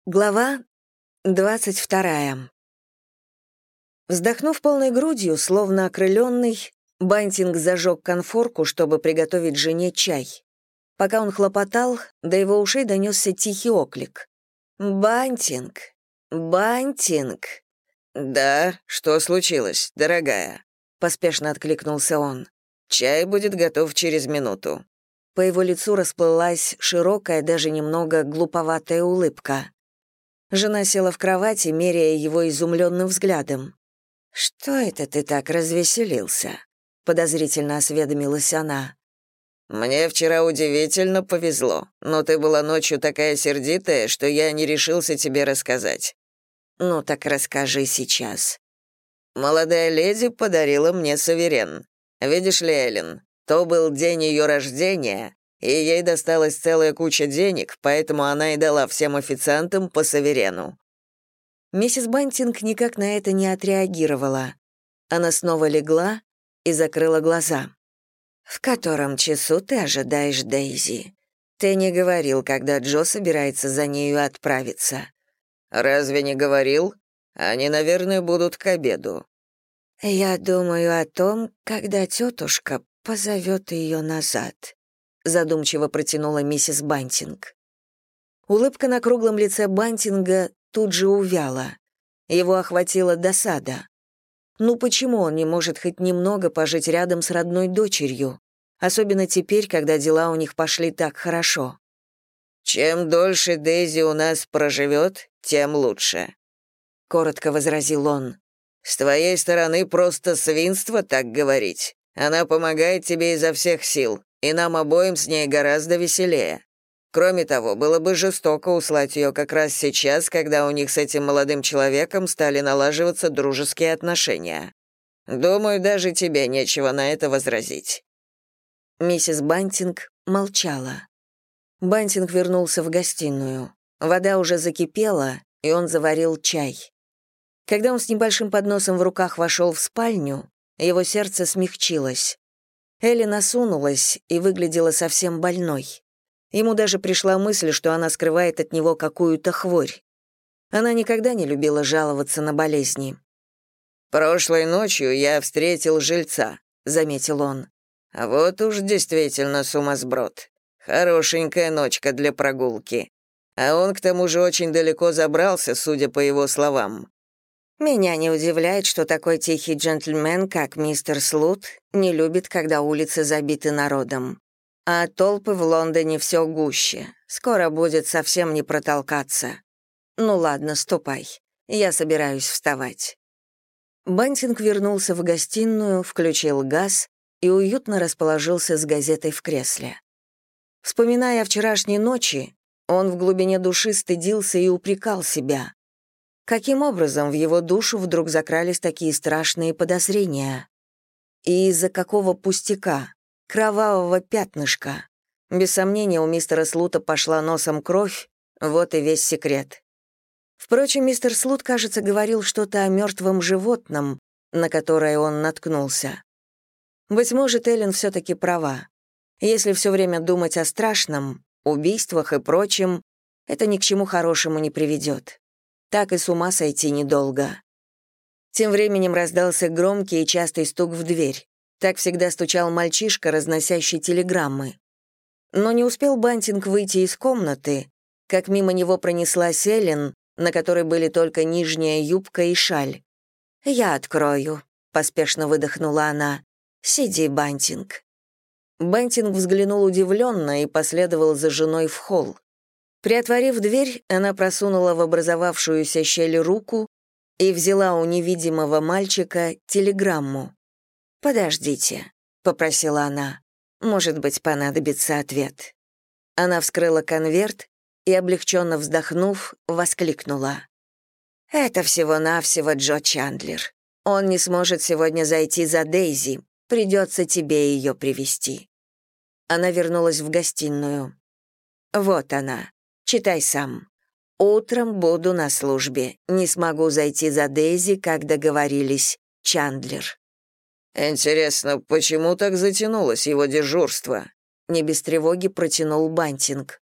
Глава 22. Вздохнув полной грудью, словно окрыленный, Бантинг зажег конфорку, чтобы приготовить жене чай. Пока он хлопотал, до его ушей донесся тихий оклик. «Бантинг! Бантинг!» «Да, что случилось, дорогая?» — поспешно откликнулся он. «Чай будет готов через минуту». По его лицу расплылась широкая, даже немного глуповатая улыбка. Жена села в кровати, меряя его изумленным взглядом. «Что это ты так развеселился?» — подозрительно осведомилась она. «Мне вчера удивительно повезло, но ты была ночью такая сердитая, что я не решился тебе рассказать». «Ну так расскажи сейчас». Молодая леди подарила мне суверен. Видишь ли, Эллен, то был день ее рождения, и ей досталась целая куча денег, поэтому она и дала всем официантам по суверену». Миссис Бантинг никак на это не отреагировала. Она снова легла и закрыла глаза. «В котором часу ты ожидаешь Дейзи? Ты не говорил, когда Джо собирается за нею отправиться». «Разве не говорил? Они, наверное, будут к обеду». «Я думаю о том, когда тетушка позовет ее назад», задумчиво протянула миссис Бантинг. Улыбка на круглом лице Бантинга тут же увяла. Его охватила досада. Ну почему он не может хоть немного пожить рядом с родной дочерью, особенно теперь, когда дела у них пошли так хорошо? «Чем дольше Дейзи у нас проживет, тем лучше», — коротко возразил он. «С твоей стороны просто свинство так говорить. Она помогает тебе изо всех сил, и нам обоим с ней гораздо веселее. Кроме того, было бы жестоко услать ее как раз сейчас, когда у них с этим молодым человеком стали налаживаться дружеские отношения. Думаю, даже тебе нечего на это возразить». Миссис Бантинг молчала. Бантинг вернулся в гостиную. Вода уже закипела, и он заварил чай. Когда он с небольшим подносом в руках вошел в спальню, его сердце смягчилось. Эллен осунулась и выглядела совсем больной. Ему даже пришла мысль, что она скрывает от него какую-то хворь. Она никогда не любила жаловаться на болезни. «Прошлой ночью я встретил жильца», — заметил он. «А вот уж действительно сумасброд. Хорошенькая ночка для прогулки. А он, к тому же, очень далеко забрался, судя по его словам». «Меня не удивляет, что такой тихий джентльмен, как мистер Слут, не любит, когда улицы забиты народом. А толпы в Лондоне все гуще. Скоро будет совсем не протолкаться. Ну ладно, ступай. Я собираюсь вставать». Бантинг вернулся в гостиную, включил газ и уютно расположился с газетой в кресле. Вспоминая о вчерашней ночи, он в глубине души стыдился и упрекал себя. Каким образом в его душу вдруг закрались такие страшные подозрения? И из-за какого пустяка, кровавого пятнышка? Без сомнения, у мистера Слута пошла носом кровь, вот и весь секрет. Впрочем, мистер Слут, кажется, говорил что-то о мертвом животном, на которое он наткнулся. Быть может, Эллен все-таки права. Если все время думать о страшном, убийствах и прочем, это ни к чему хорошему не приведет. Так и с ума сойти недолго. Тем временем раздался громкий и частый стук в дверь. Так всегда стучал мальчишка, разносящий телеграммы. Но не успел Бантинг выйти из комнаты, как мимо него пронеслась Эллен, на которой были только нижняя юбка и шаль. «Я открою», — поспешно выдохнула она. «Сиди, Бантинг». Бантинг взглянул удивленно и последовал за женой в холл. Приотворив дверь, она просунула в образовавшуюся щель руку и взяла у невидимого мальчика телеграмму. «Подождите», — попросила она. «Может быть, понадобится ответ». Она вскрыла конверт и, облегченно вздохнув, воскликнула. «Это всего-навсего Джо Чандлер. Он не сможет сегодня зайти за Дейзи. Придется тебе ее привезти». Она вернулась в гостиную. «Вот она. Читай сам. Утром буду на службе. Не смогу зайти за Дейзи, как договорились. Чандлер». «Интересно, почему так затянулось его дежурство?» Не без тревоги протянул Бантинг.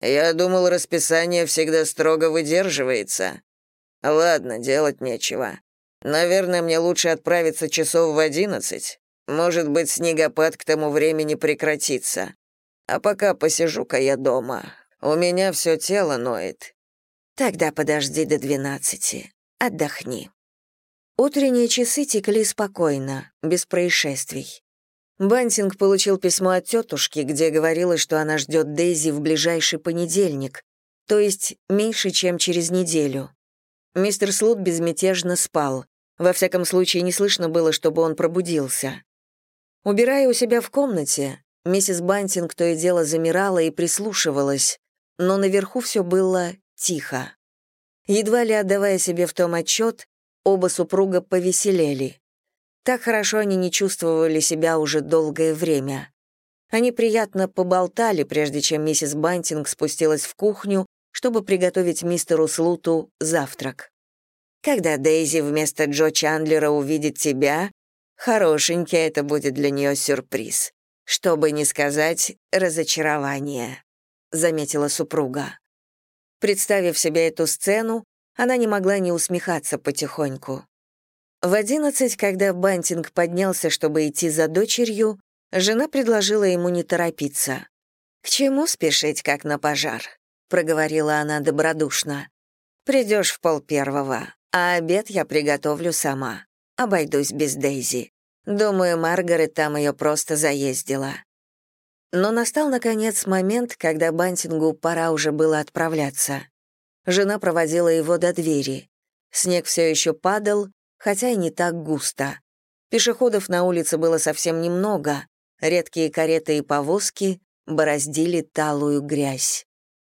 Я думал, расписание всегда строго выдерживается. Ладно, делать нечего. Наверное, мне лучше отправиться часов в 11. Может быть, снегопад к тому времени прекратится. А пока посижу-ка я дома. У меня все тело ноет». «Тогда подожди до 12. Отдохни». Утренние часы текли спокойно, без происшествий. Бантинг получил письмо от тетушки, где говорилось, что она ждет Дейзи в ближайший понедельник, то есть меньше, чем через неделю. Мистер Слут безмятежно спал. Во всяком случае, не слышно было, чтобы он пробудился. Убирая у себя в комнате, миссис Бантинг то и дело замирала и прислушивалась, но наверху все было тихо. Едва ли отдавая себе в том отчет, оба супруга повеселели. Так хорошо они не чувствовали себя уже долгое время. Они приятно поболтали, прежде чем миссис Бантинг спустилась в кухню, чтобы приготовить мистеру Слуту завтрак. «Когда Дейзи вместо Джо Чандлера увидит тебя, хорошенький это будет для нее сюрприз. Чтобы не сказать разочарование», — заметила супруга. Представив себе эту сцену, она не могла не усмехаться потихоньку. В 11, когда Бантинг поднялся, чтобы идти за дочерью, жена предложила ему не торопиться. «К чему спешить, как на пожар?» — проговорила она добродушно. «Придешь в 12:30, а обед я приготовлю сама. Обойдусь без Дейзи. Думаю, Маргарет там ее просто заездила». Но настал, наконец, момент, когда Бантингу пора уже было отправляться. Жена проводила его до двери. Снег все еще падал, хотя и не так густо. Пешеходов на улице было совсем немного, редкие кареты и повозки бороздили талую грязь.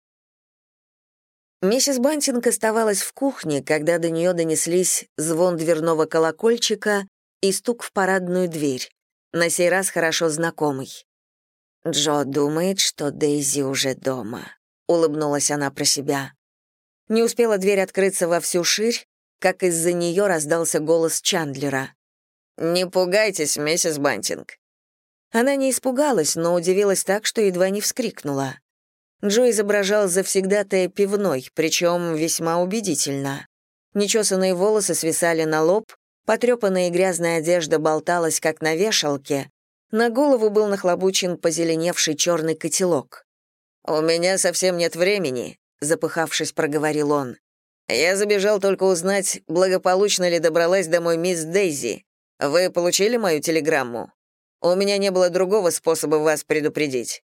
Миссис Бантинг оставалась в кухне, когда до нее донеслись звон дверного колокольчика и стук в парадную дверь, на сей раз хорошо знакомый. «Джо думает, что Дейзи уже дома», — улыбнулась она про себя. Не успела дверь открыться во всю ширь, как из-за нее раздался голос Чандлера. «Не пугайтесь, миссис Бантинг». Она не испугалась, но удивилась так, что едва не вскрикнула. Джо изображал завсегдатая пивной, причем весьма убедительно. Нечесанные волосы свисали на лоб, потрепанная и грязная одежда болталась, как на вешалке, на голову был нахлобучен позеленевший черный котелок. «У меня совсем нет времени», — запыхавшись, проговорил он. «Я забежал только узнать, благополучно ли добралась домой мисс Дейзи. Вы получили мою телеграмму? У меня не было другого способа вас предупредить».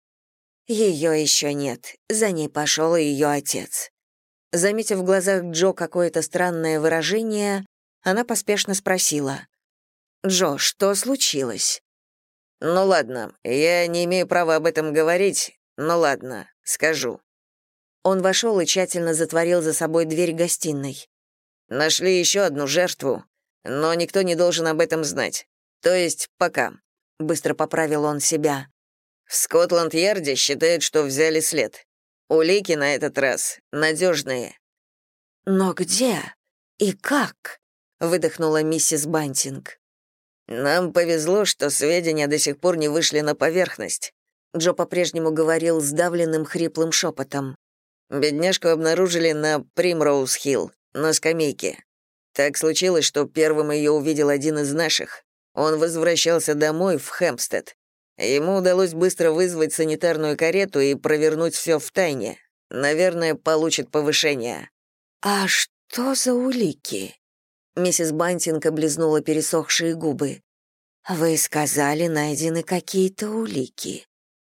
«Ее еще нет. За ней пошел ее отец». Заметив в глазах Джо какое-то странное выражение, она поспешно спросила. «Джо, что случилось?» «Ну ладно, я не имею права об этом говорить, но ладно, скажу». Он вошел и тщательно затворил за собой дверь гостиной. «Нашли еще одну жертву, но никто не должен об этом знать. То есть пока», — быстро поправил он себя. «В Скотланд-Ярде считают, что взяли след. Улики на этот раз надежные». «Но где и как?» — выдохнула миссис Бантинг. «Нам повезло, что сведения до сих пор не вышли на поверхность», — Джо по-прежнему говорил сдавленным хриплым шепотом. «Бедняжку обнаружили на Примроуз-Хилл, на скамейке. Так случилось, что первым ее увидел один из наших. Он возвращался домой в Хэмпстед. Ему удалось быстро вызвать санитарную карету и провернуть все в тайне. Наверное, получит повышение». «А что за улики?» Миссис Бантинг облизнула пересохшие губы. «Вы сказали, найдены какие-то улики».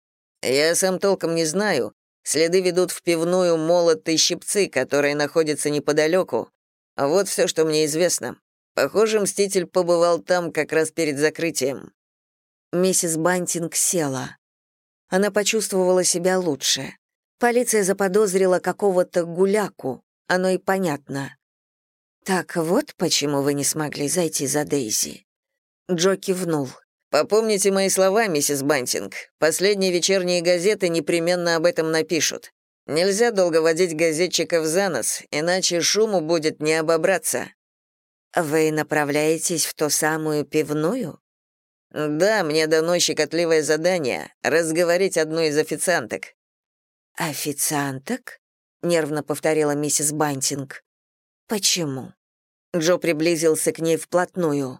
«Я сам толком не знаю. Следы ведут в пивную «Молот и щипцы», которая находится неподалеку. Вот все, что мне известно. Похоже, Мститель побывал там как раз перед закрытием». Миссис Бантинг села. Она почувствовала себя лучше. Полиция заподозрила какого-то гуляку. Оно и понятно. «Так вот почему вы не смогли зайти за Дейзи». Джо кивнул. «Попомните мои слова, миссис Бантинг. Последние вечерние газеты непременно об этом напишут. Нельзя долго водить газетчиков за нос, иначе шуму будет не обобраться». «Вы направляетесь в ту самую пивную?» «Да, мне дано щекотливое задание — разговорить одну из официанток». «Официанток?» — нервно повторила миссис Бантинг. «Почему?» Джо приблизился к ней вплотную.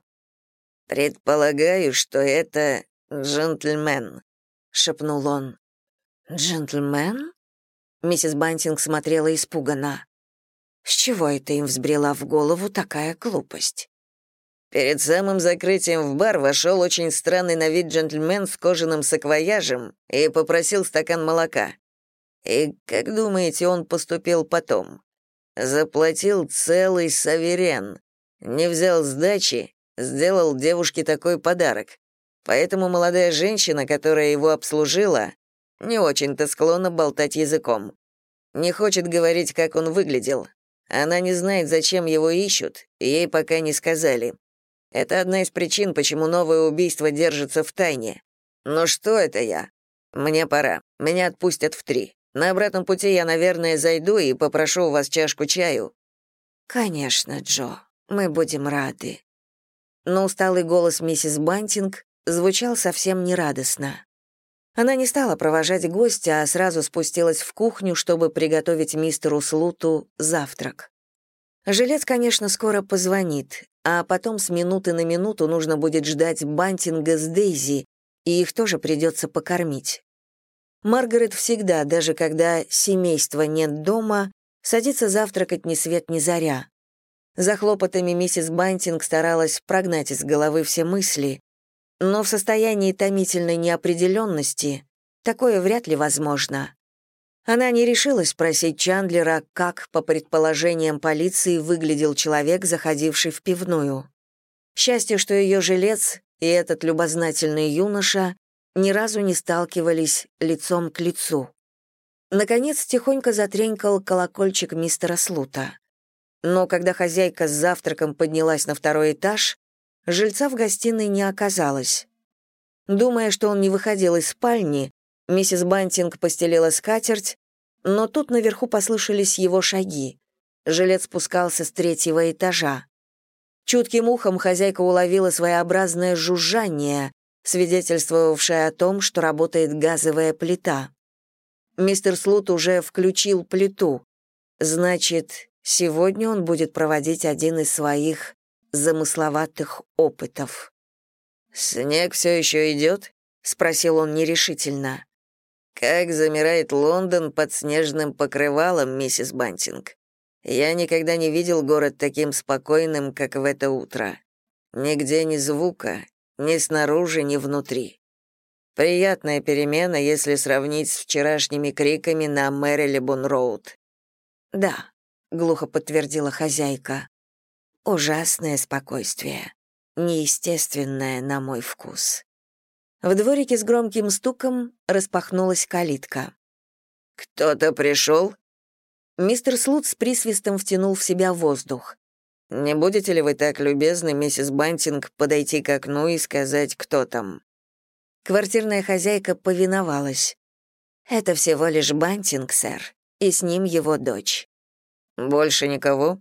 «Предполагаю, что это джентльмен», — шепнул он. «Джентльмен?» Миссис Бантинг смотрела испуганно. С чего это им взбрела в голову такая глупость? Перед самым закрытием в бар вошел очень странный на вид джентльмен с кожаным саквояжем и попросил стакан молока. И, как думаете, он поступил потом? Заплатил целый саверен. Не взял сдачи, сделал девушке такой подарок. Поэтому молодая женщина, которая его обслужила, не очень-то склонна болтать языком. Не хочет говорить, как он выглядел. Она не знает, зачем его ищут, и ей пока не сказали. Это одна из причин, почему новое убийство держится в тайне. Но что это я? Мне пора. Меня отпустят в 3. На обратном пути я, наверное, зайду и попрошу у вас чашку чаю». «Конечно, Джо, мы будем рады». Но усталый голос миссис Бантинг звучал совсем нерадостно. Она не стала провожать гостя, а сразу спустилась в кухню, чтобы приготовить мистеру Слуту завтрак. Жилец, конечно, скоро позвонит, а потом с минуты на минуту нужно будет ждать Бантинга с Дейзи, и их тоже придется покормить. Маргарет всегда, даже когда семейства нет дома, садится завтракать ни свет ни заря. За хлопотами миссис Бантинг старалась прогнать из головы все мысли, но в состоянии томительной неопределенности такое вряд ли возможно. Она не решилась спросить Чандлера, как, по предположениям полиции, выглядел человек, заходивший в пивную. Счастье, что ее жилец и этот любознательный юноша ни разу не сталкивались лицом к лицу. Наконец, тихонько затренькал колокольчик мистера Слута. Но когда хозяйка с завтраком поднялась на 2-й этаж, жильца в гостиной не оказалось. Думая, что он не выходил из спальни, миссис Бантинг постелила скатерть, но тут наверху послышались его шаги. Жилец спускался с 3-го этажа. Чутким ухом хозяйка уловила своеобразное жужжание, свидетельствовавшее о том, что работает газовая плита. Мистер Слут уже включил плиту. Значит, сегодня он будет проводить один из своих замысловатых опытов. «Снег все еще идет?» — спросил он нерешительно. «Как замирает Лондон под снежным покрывалом, миссис Бантинг. Я никогда не видел город таким спокойным, как в это утро. Нигде ни звука, ни снаружи, ни внутри. Приятная перемена, если сравнить с вчерашними криками на Мэрилибон-роуд». «Да», — глухо подтвердила хозяйка. «Ужасное спокойствие, неестественное на мой вкус». В дворике с громким стуком распахнулась калитка. «Кто-то пришел?» Мистер Слут с присвистом втянул в себя воздух. «Не будете ли вы так любезны, миссис Бантинг, подойти к окну и сказать, кто там?» Квартирная хозяйка повиновалась. «Это всего лишь Бантинг, сэр, и с ним его дочь». «Больше никого?»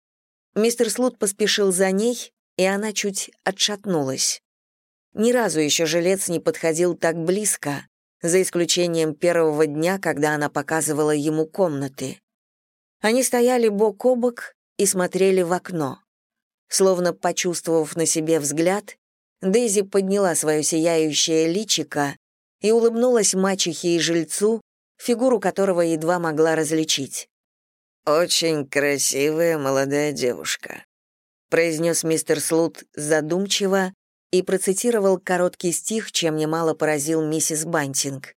Мистер Слут поспешил за ней, и она чуть отшатнулась. Ни разу еще жилец не подходил так близко, за исключением 1-го дня, когда она показывала ему комнаты. Они стояли бок о бок и смотрели в окно. Словно почувствовав на себе взгляд, Дейзи подняла свое сияющее личико и улыбнулась мачехе и жильцу, фигуру которого едва могла различить. «Очень красивая молодая девушка», — произнес мистер Слут задумчиво и процитировал короткий стих, чем немало поразил миссис Бантинг.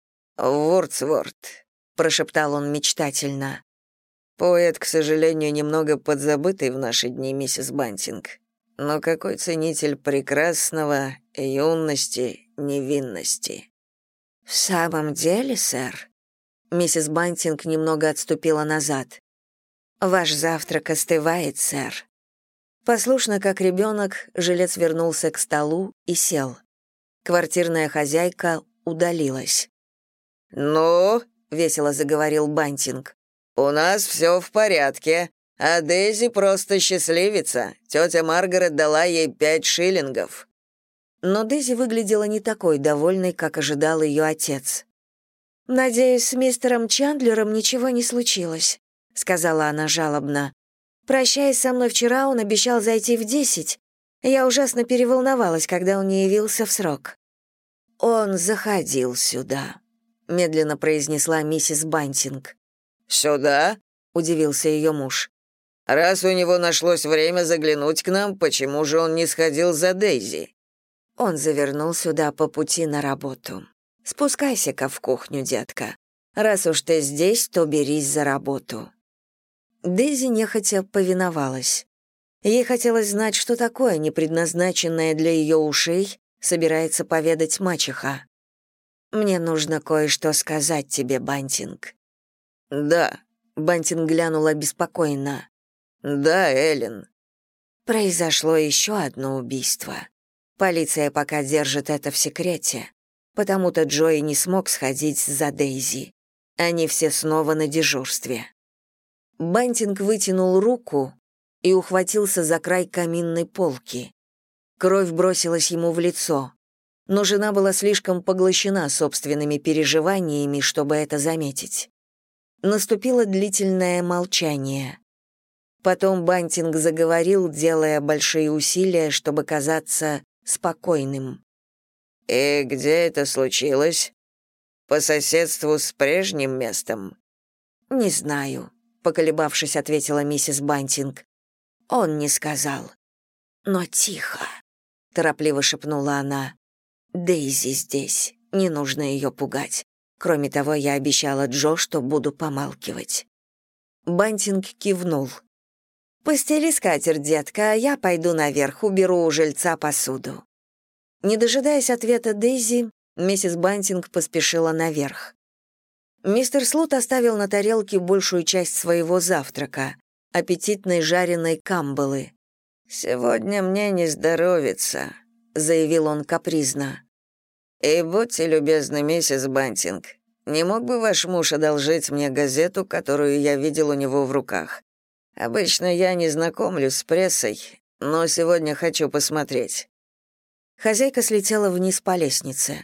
«Вордсворт», — прошептал он мечтательно. «Поэт, к сожалению, немного подзабытый в наши дни, миссис Бантинг. Но какой ценитель прекрасного, юности, невинности». «В самом деле, сэр?» Миссис Бантинг немного отступила назад. «Ваш завтрак остывает, сэр». Послушно, как ребенок, жилец вернулся к столу и сел. Квартирная хозяйка удалилась. «Ну?» — весело заговорил Бантинг. «У нас все в порядке, а Дейзи просто счастливица. Тетя Маргарет дала ей 5 шиллингов». Но Дейзи выглядела не такой довольной, как ожидал ее отец. «Надеюсь, с мистером Чандлером ничего не случилось», — сказала она жалобно. «Прощаясь со мной вчера, он обещал зайти в 10. Я ужасно переволновалась, когда он не явился в срок». «Он заходил сюда», — медленно произнесла миссис Бантинг. «Сюда?» — удивился ее муж. «Раз у него нашлось время заглянуть к нам, почему же он не сходил за Дейзи?» Он завернул сюда по пути на работу. «Спускайся-ка в кухню, детка. Раз уж ты здесь, то берись за работу». Дейзи нехотя повиновалась. Ей хотелось знать, что такое, непредназначенное для ее ушей, собирается поведать мачеха. «Мне нужно кое-что сказать тебе, Бантинг». «Да», — Бантинг глянул обеспокоенно. «Да, Эллен». «Произошло еще одно убийство. Полиция пока держит это в секрете. Потому-то Джои не смог сходить за Дейзи. Они все снова на дежурстве». Бантинг вытянул руку и ухватился за край каминной полки. Кровь бросилась ему в лицо, но жена была слишком поглощена собственными переживаниями, чтобы это заметить. Наступило длительное молчание. Потом Бантинг заговорил, делая большие усилия, чтобы казаться спокойным. «И где это случилось? По соседству с прежним местом?» «Не знаю», — поколебавшись, ответила миссис Бантинг. «Он не сказал». «Но тихо», — торопливо шепнула она. «Дейзи здесь, не нужно ее пугать. Кроме того, я обещала Джо, что буду помалкивать». Бантинг кивнул. «Постели скатерть, детка, а я пойду наверх, уберу у жильца посуду». Не дожидаясь ответа Дейзи, миссис Бантинг поспешила наверх. Мистер Слут оставил на тарелке большую часть своего завтрака — аппетитной жареной камбалы. «Сегодня мне не здоровится», — заявил он капризно. «И будьте любезны, миссис Бантинг, не мог бы ваш муж одолжить мне газету, которую я видел у него в руках? Обычно я не знакомлюсь с прессой, но сегодня хочу посмотреть». Хозяйка слетела вниз по лестнице.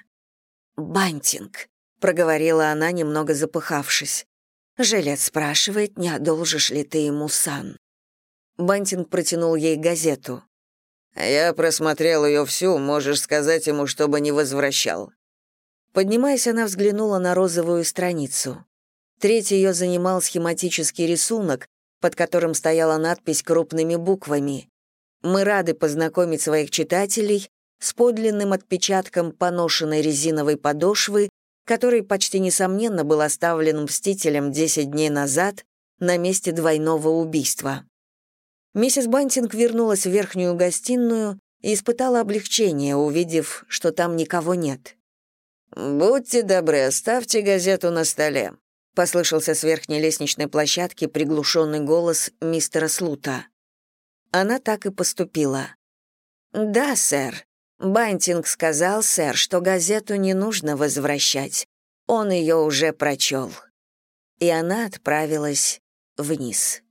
«Бантинг», — проговорила она, немного запыхавшись. «Жилет спрашивает, не одолжишь ли ты ему сан». Бантинг протянул ей газету. «Я просмотрел ее всю, можешь сказать ему, чтобы не возвращал». Поднимаясь, она взглянула на розовую страницу. Треть ее занимал схематический рисунок, под которым стояла надпись крупными буквами. «Мы рады познакомить своих читателей с подлинным отпечатком поношенной резиновой подошвы, который почти несомненно был оставлен мстителем 10 дней назад на месте двойного убийства». Миссис Бантинг вернулась в верхнюю гостиную и испытала облегчение, увидев, что там никого нет. «Будьте добры, оставьте газету на столе», — послышался с верхней лестничной площадки приглушенный голос мистера Слута. Она так и поступила. «Да, сэр. Бантинг сказал, сэр, что газету не нужно возвращать. Он ее уже прочел». И она отправилась вниз.